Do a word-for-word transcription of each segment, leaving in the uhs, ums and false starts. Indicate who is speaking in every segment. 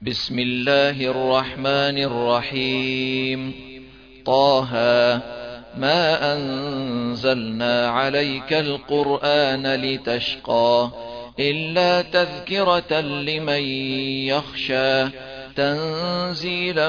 Speaker 1: بسم الله الرحمن الرحيم. طه ما أنزلنا عليك القرآن لتشقى إلا تذكرة لمن يخشى تنزيلا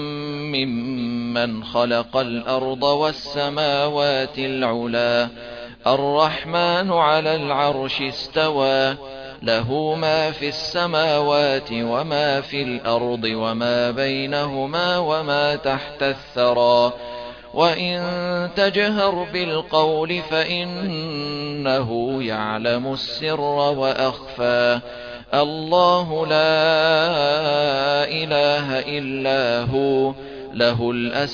Speaker 1: ممن خلق الأرض والسماوات العلى الرحمن على العرش استوى له ما في السماوات وما في الأرض وما بينهما وما تحت الثرى وإن تجهر بالقول فإنه يعلم السر وأخفى الله لا إله إلا هو له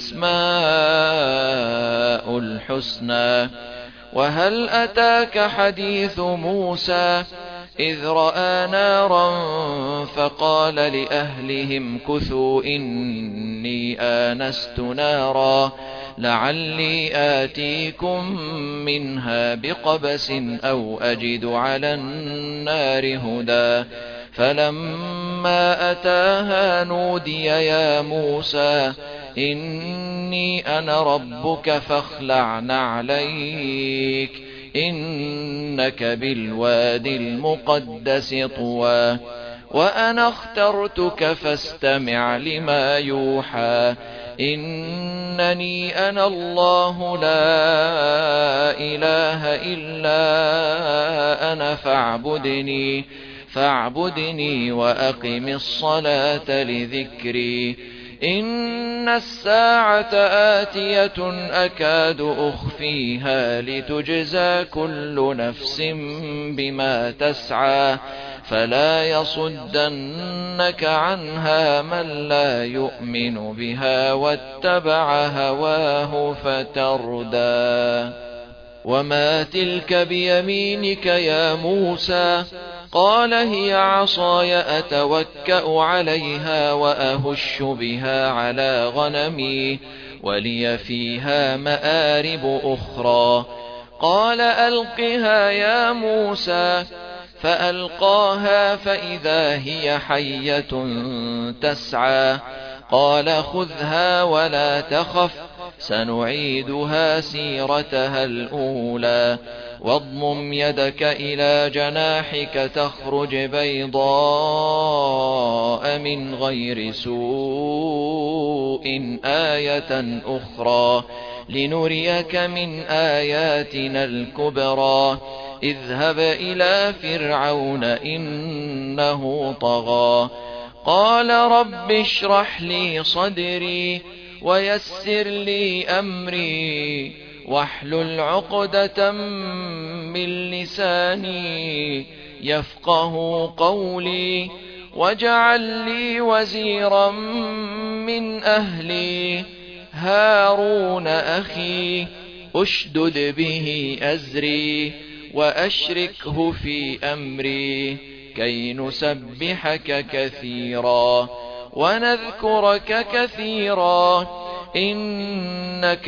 Speaker 1: الأسماء الحسنى. وهل أتاك حديث موسى إذ رأى نارا فقال لأهلهم كثوا إني آنست نارا لعلي آتيكم منها بقبس أو أجد على النار هدى فلما أتاها نودي يا موسى إني أنا ربك فاخلع نعليك إنك بالواد المقدس طوى وأنا اخترتك فاستمع لما يوحى إنني أنا الله لا إله إلا أنا فاعبدني فاعبدني وأقم الصلاة لذكري إن الساعة آتية أكاد أخفيها لتجزى كل نفس بما تسعى فلا يصدنك عنها من لا يؤمن بها واتبع هواه فتردى. وما تلك بيمينك يا موسى قال هي عصاي أتوكأ عليها وأهش بها على غنمي ولي فيها مآرب أخرى قال ألقها يا موسى فألقاها فإذا هي حية تسعى قال خذها ولا تخف سنعيدها سيرتها الأولى واضمم يدك إلى جناحك تخرج بيضاء من غير سوء آية أخرى لنريك من آياتنا الكبرى اذهب إلى فرعون إنه طغى قال رب اشرح لي صدري ويسر لي أمري واحلل عقدة من لساني يفقه قولي واجعل لي وزيرا من أهلي هارون أخي أشدد به أزري وأشركه في أمري كي نسبحك كثيرا ونذكرك كثيرا إنك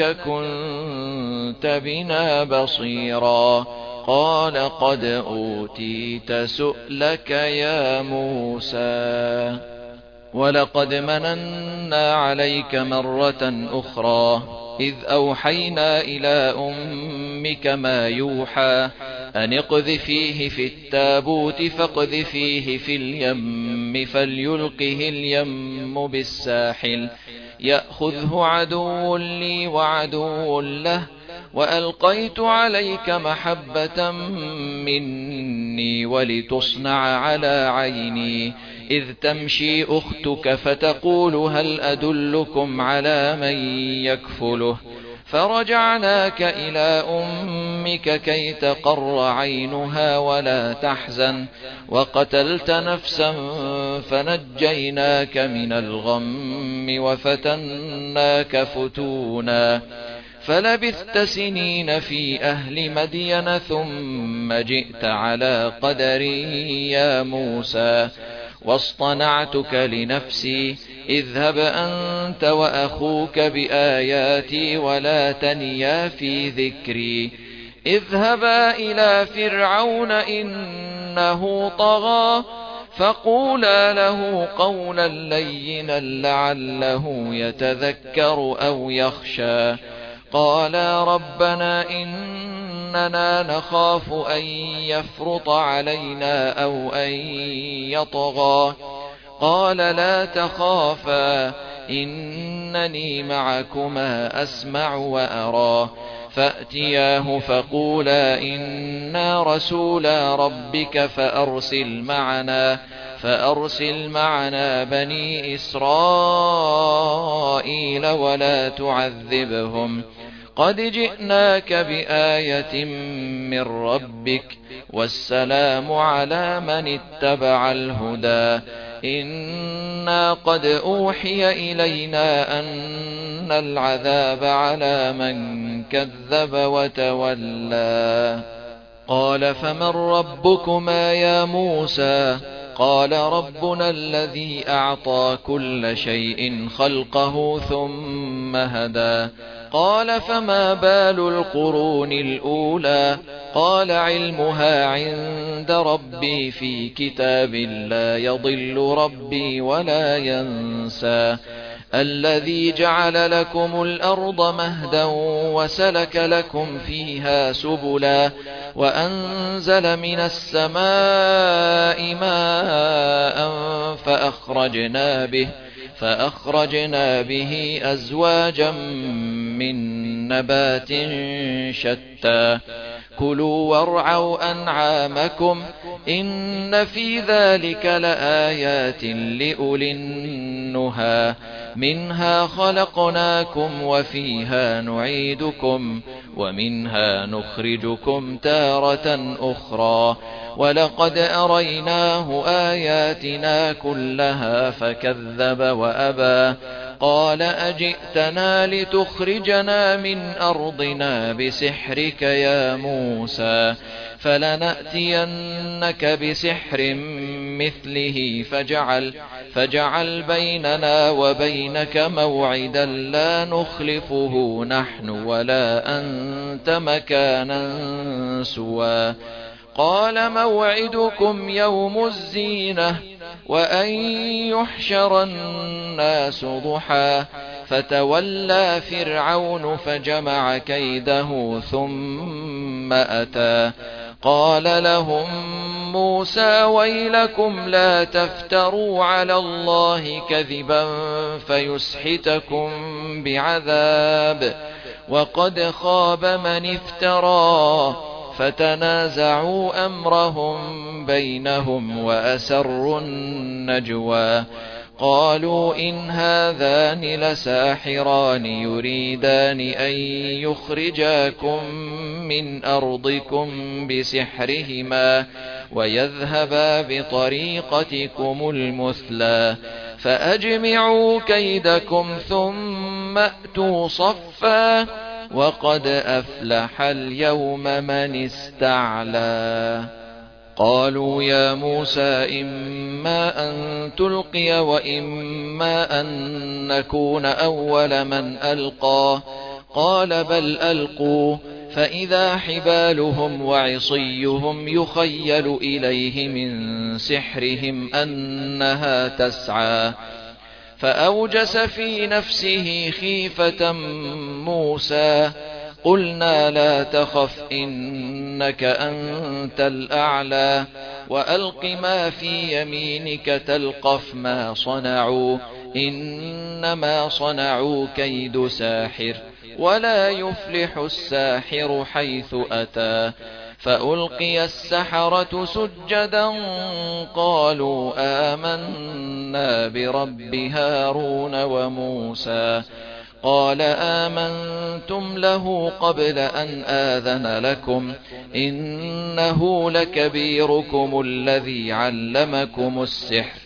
Speaker 1: كنت بنا بصيرا قال قد أوتيت سؤلك يا موسى ولقد مننا عليك مرة أخرى إذ أوحينا إلى أمك ما يوحى أن اقذفيه في التابوت فاقذفيه في اليم فليلقه اليم بالساحل يأخذه عدو لي وعدو له وألقيت عليك محبة مني ولتصنع على عيني إذ تمشي أختك فتقول هل أدلكم على من يكفله فرجعناك إلى أمك كي تقر عينها ولا تحزن وقتلت نفسا فنجيناك من الغم وفتناك فتونا فلبثت سنين في أهل مدين ثم جئت على قدري يا موسى واصطنعتك لنفسي اذهب أنت وأخوك بآياتي ولا تنيا في ذكري اذهبا إلى فرعون إنه طغى فقولا له قولا لينا لعله يتذكر أو يخشى. قالا ربنا إننا نخاف أن يفرط علينا أو أن يطغى. قال لا تخافا إنني معكما أسمع وأرى. فأتياه فقولا إنا رسولا ربك فأرسل معنا فأرسل معنا بني إسرائيل ولا تعذبهم قد جئناك بآية من ربك والسلام على من اتبع الهدى. إنا قد أوحي إلينا أن العذاب على من كذب وتولى. قال فمن ربكما يا موسى؟ قال ربنا الذي أعطى كل شيء خلقه ثم هدى. قال فما بال القرون الأولى؟ قال علمها عند ربي في كتاب لا يضل ربي ولا ينسى. الذي جعل لكم الأرض مهدا وسلك لكم فيها سبلا وأنزل من السماء ماء فأخرجنا به فأخرجنا به أزواجا من نبات شتى. كلوا وارعوا أنعامكم إن في ذلك لآيات لأولي النهى. منها خلقناكم وفيها نعيدكم ومنها نخرجكم تارة أخرى. ولقد أريناه آياتنا كلها فكذب وأبى. قال أجئتنا لتخرجنا من أرضنا بسحرك يا موسى؟ فلنأتينك بسحر مثله فاجعل, فاجعل بيننا وبينك موعدا لا نخلفه نحن ولا أنت مكانا سوى. قال موعدكم يوم الزينة وأن يحشر الناس ضحى. فتولى فرعون فجمع كيده ثم أتى. قال لهم موسى ويلكم لا تفتروا على الله كذبا فيسحتكم بعذاب وقد خاب من افترى. فتنازعوا أمرهم بينهم وأسروا النجوى. قالوا إن هذان لساحران يريدان أن يخرجاكم من أرضكم بسحرهما ويذهبا بطريقتكم المثلى. فأجمعوا كيدكم ثم أتوا صفا وقد أفلح اليوم من استعلى. قالوا يا موسى إما أن تلقي وإما أن نكون أول من ألقى. قال بل ألقوا. فإذا حبالهم وعصيهم يخيل إليه من سحرهم أنها تسعى. فأوجس في نفسه خيفة موسى. قلنا لا تخف إنك أنت الأعلى وألق ما في يمينك تلقف ما صنعوا إنما صنعوا كيد ساحر ولا يفلح الساحر حيث أتى. فألقي السحرة سجدا قالوا آمنا برب هارون وموسى. قال آمنتم له قبل أن آذن لكم إنه لكبيركم الذي علمكم السحر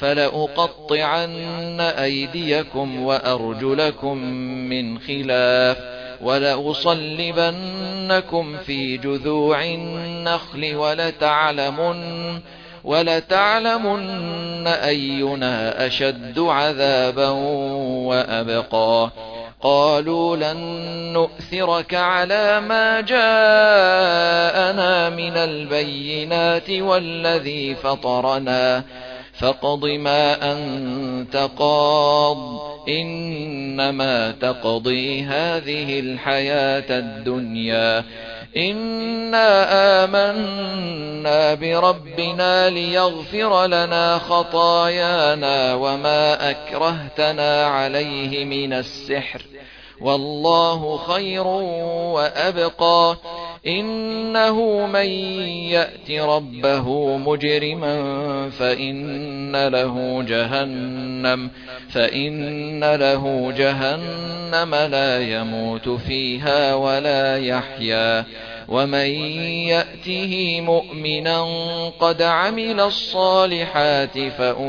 Speaker 1: فلأقطعن أيديكم وأرجلكم من خلاف ولأصلبنكم في جذوع النخل ولتعلمن ولتعلمن أينا أشد عذابا وأبقى. قالوا لن نؤثرك على ما جاءنا من البينات والذي فطرنا فاقض ما أنت قاض إنما تقضي هذه الحياة الدنيا إنا آمنا بربنا ليغفر لنا خطايانا وما أكرهتنا عليه من السحر والله خير وأبقى إنه من يأت ربه مجرما فإن له جهنم فإن له جهنم لا يموت فيها ولا يحيا ومن يأته مؤمنا قد عمل الصالحات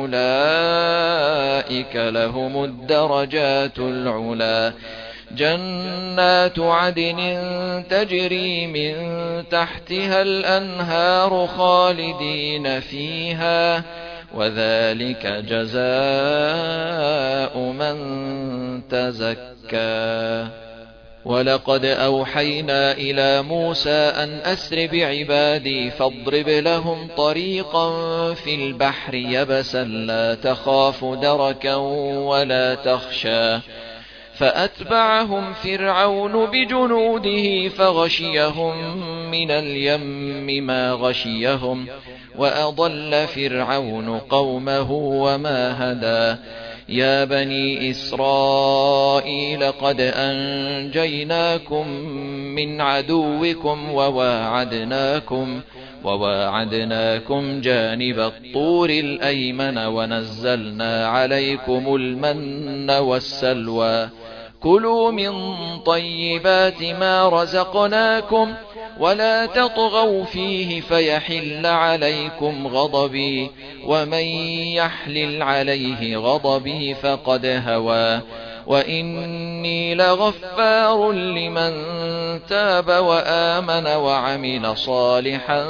Speaker 1: فأولئك لهم الدرجات العلى جنات عدن تجري من تحتها الأنهار خالدين فيها وذلك جزاء من تزكى ولقد أوحينا إلى موسى أن أسر بعبادي فاضرب لهم طريقا في البحر يبسا لا تخاف دركا ولا تخشى فأتبعهم فرعون بجنوده فغشيهم من اليم ما غشيهم وأضل فرعون قومه وما هدى يا بني إسرائيل قد أنجيناكم من عدوكم وواعدناكم وواعدناكم جانب الطور الأيمن ونزلنا عليكم المن والسلوى كلوا من طيبات ما رزقناكم ولا تطغوا فيه فيحل عليكم غضبي ومن يحلل عليه غضبي فقد هوى وإني لغفار لمن تاب وآمن وعمل صالحا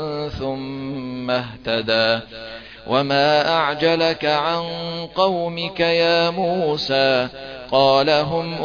Speaker 1: ثم اهتدى وما أعجلك عن قومك يا موسى قال هم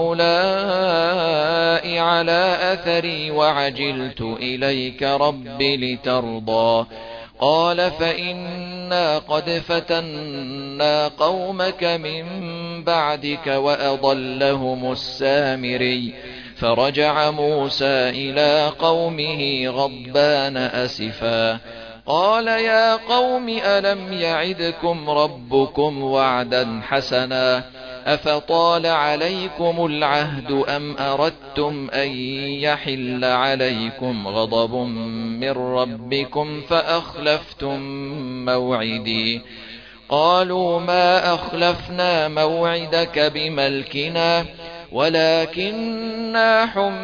Speaker 1: أولئك على أثري وعجلت إليك رب لترضى قال فإنا قد فتنا قومك من بعدك وأضلهم السامري فرجع موسى إلى قومه غضبان أسفا قال يا قوم ألم يعدكم ربكم وعدا حسنا أفطال عليكم العهد أم أردتم أن يحل عليكم غضب من ربكم فأخلفتم موعدي قالوا ما أخلفنا موعدك بملكنا ولكننا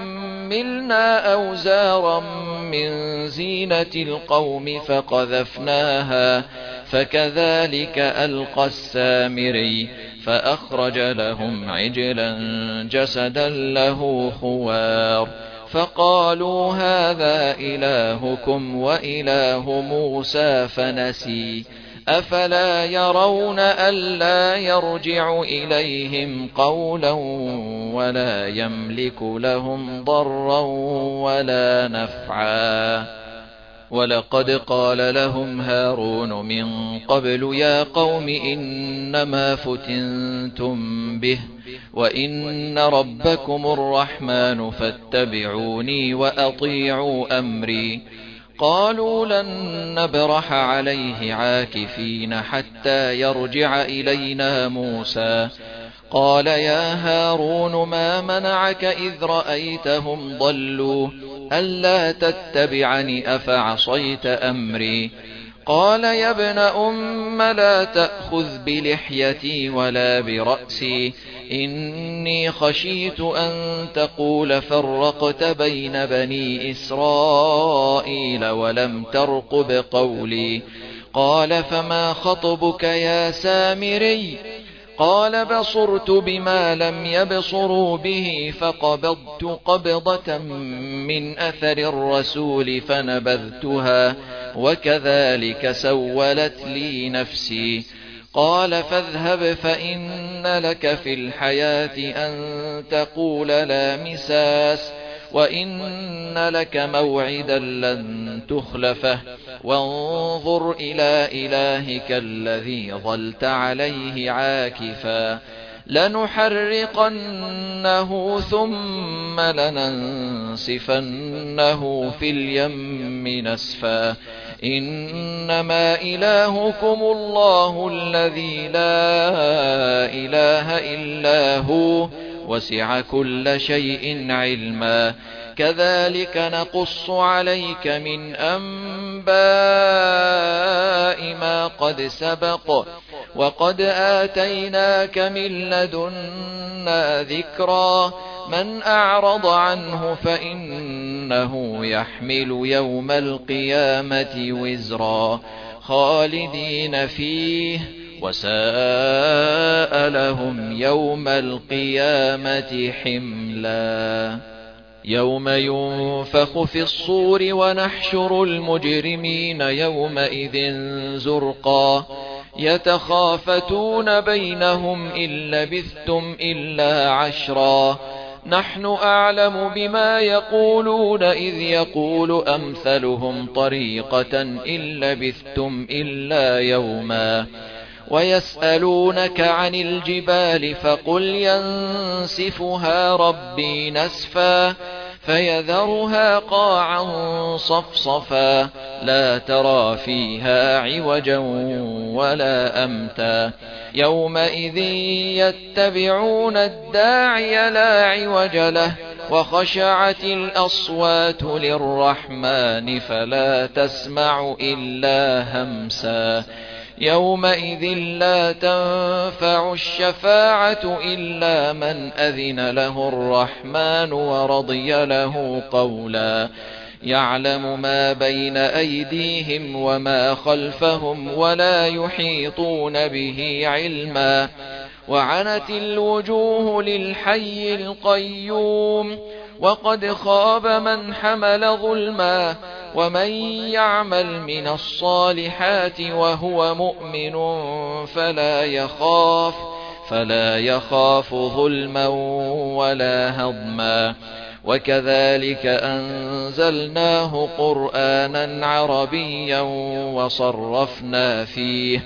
Speaker 1: حملنا أوزارا من زينة القوم فقذفناها فكذلك ألقى السامري فأخرج لهم عجلا جسدا له خوار فقالوا هذا إلهكم وإله موسى فنسي أفلا يرون ألا يرجع إليهم قولا ولا يملك لهم ضرا ولا نفعا ولقد قال لهم هارون من قبل يا قوم إنما فتنتم به وإن ربكم الرحمن فاتبعوني وأطيعوا أمري قالوا لن نبرح عليه عاكفين حتى يرجع إلينا موسى قال يا هارون ما منعك إذ رأيتهم ضلوا ألا تتبعني أفعصيت أمري قال يا ابن أم لا تأخذ بلحيتي ولا برأسي إني خشيت أن تقول فرقت بين بني إسرائيل ولم ترقب قولي قال فما خطبك يا سامري قال بصرت بما لم يبصروا به فقبضت قبضة من أثر الرسول فنبذتها وكذلك سولت لي نفسي قال فاذهب فإن لك في الحياة أن تقول لا مساس وإن لك موعدا لن تخلفه وانظر إلى إلهك الذي ظلت عليه عاكفا لنحرقنه ثم لننسفنه في اليم نسفا إنما إلهكم الله الذي لا إله إلا هو وسع كل شيء علما كذلك نقص عليك من أنباء ما قد سبق وقد آتيناك من لدنا ذكرا من أعرض عنه فإنه يحمل يوم القيامة وزرا خالدين فيه وساء لهم يوم القيامة حملا يوم ينفخ في الصور ونحشر المجرمين يومئذ زرقا يتخافتون بينهم إن لبثتم إلا عشرا نحن أعلم بما يقولون إذ يقول أمثلهم طريقة إن لبثتم إلا يوما ويسألونك عن الجبال فقل ينسفها ربي نسفا فيذرها قاعا صفصفا لا ترى فيها عوجا ولا أمتا يومئذ يتبعون الداعي لا عوج له وخشعت الأصوات للرحمن فلا تسمع إلا همسا يومئذ لا تنفع الشفاعة إلا من أذن له الرحمن ورضي له قولا يعلم ما بين أيديهم وما خلفهم ولا يحيطون به علما وعنت الوجوه للحي القيوم وقد خاب من حمل ظلما ومن يعمل من الصالحات وهو مؤمن فلا يخاف فلا يخاف ظلما ولا هضما وكذلك أنزلناه قرآنا عربيا وصرفنا فيه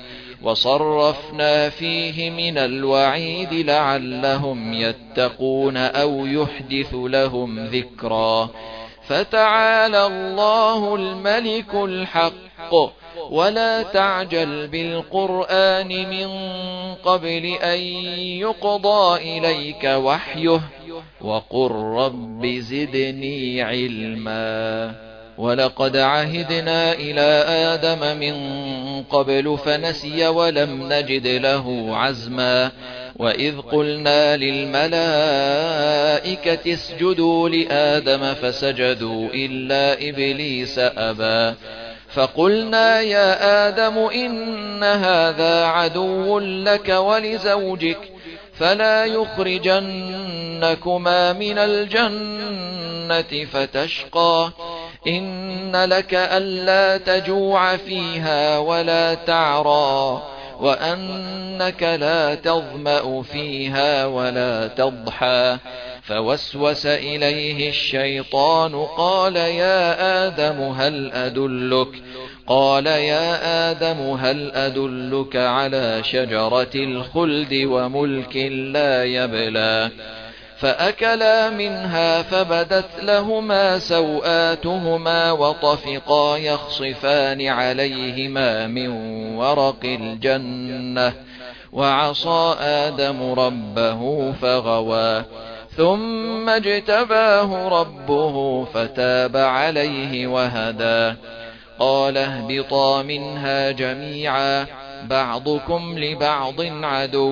Speaker 1: وصرفنا فيه من الوعيد لعلهم يتقون أو يحدث لهم ذكرا فتعالى الله الملك الحق ولا تعجل بالقرآن من قبل أن يقضى إليك وحيه وقل رب زدني علما ولقد عهدنا إلى آدم من قبل فنسي ولم نجد له عزما وإذ قلنا للملائكة اسجدوا لآدم فسجدوا إلا إبليس أبى فقلنا يا آدم إن هذا عدو لك ولزوجك فلا يخرجنكما من الجنة فتشقى إن لك ألا تجوع فيها ولا تعرى وأنك لا تظمأ فيها ولا تضحى فوسوس إليه الشيطان قال يا آدم هل أدلك قال يا آدم هل أدلك على شجرة الخلد وملك لا يبلى فأكلا منها فبدت لهما سوآتهما وطفقا يخصفان عليهما من ورق الجنة وعصى آدم ربه فغوى ثم اجتباه ربه فتاب عليه وهدى قال اهبطا منها جميعا بعضكم لبعض عدو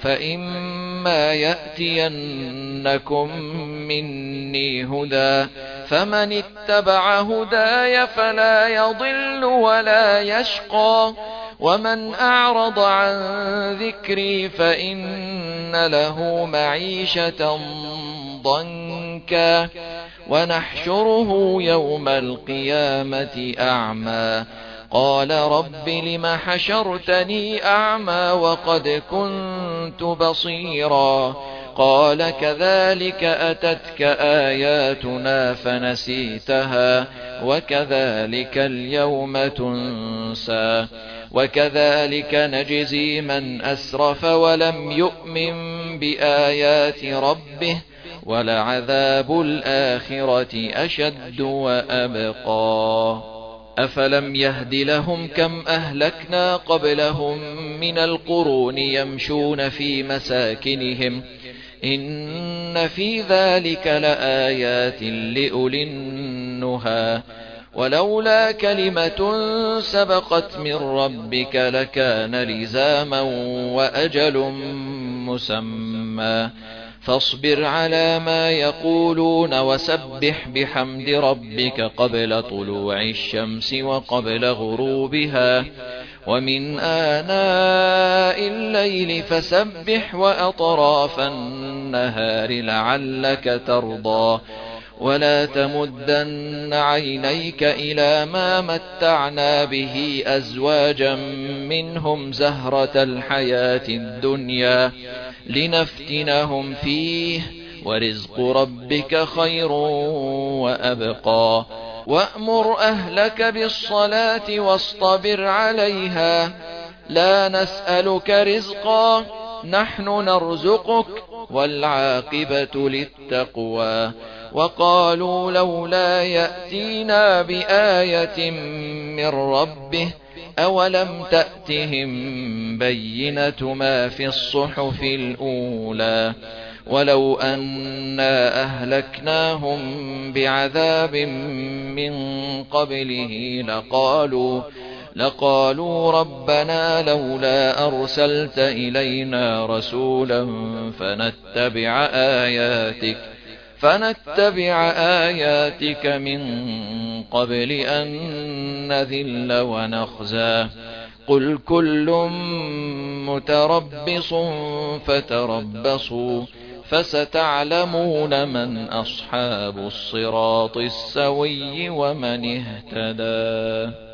Speaker 1: فإما يأتينكم مني هدى فمن اتبع هداي فلا يضل ولا يشقى ومن أعرض عن ذكري فإن له معيشة ضنكا ونحشره يوم القيامة أعمى قال رب لم حشرتني أعمى وقد كنت بصيرا قال كذلك أتتك آياتنا فنسيتها وكذلك اليوم تنسى وكذلك نجزي من أسرف ولم يؤمن بآيات ربه ولعذاب الآخرة أشد وأبقى أفلم يهد لهم كم أهلكنا قبلهم من القرون يمشون في مساكنهم إن في ذلك لآيات لأولي النهى ولولا كلمة سبقت من ربك لكان لزاما وأجل مسمى فاصبر على ما يقولون وسبح بحمد ربك قبل طلوع الشمس وقبل غروبها ومن آناء الليل فسبح وأطراف النهار لعلك ترضى ولا تمدن عينيك إلى ما متعنا به أزواجا منهم زهرة الحياة الدنيا لنفتنهم فيه ورزق ربك خير وأبقى وأمر أهلك بالصلاة واصطبر عليها لا نسألك رزقا نحن نرزقك والعاقبة للتقوى وقالوا لولا يأتينا بآية من ربه أولم تأتهم بينة ما في الصحف الأولى ولو أنا أهلكناهم بعذاب من قبله لقالوا لقالوا ربنا لولا أرسلت إلينا رسولا فنتبع آياتك فنتبع آياتك من قبل أن نذل ونخزى قل كل متربص فتربصوا فستعلمون من أصحاب الصراط السوي ومن اهتدى.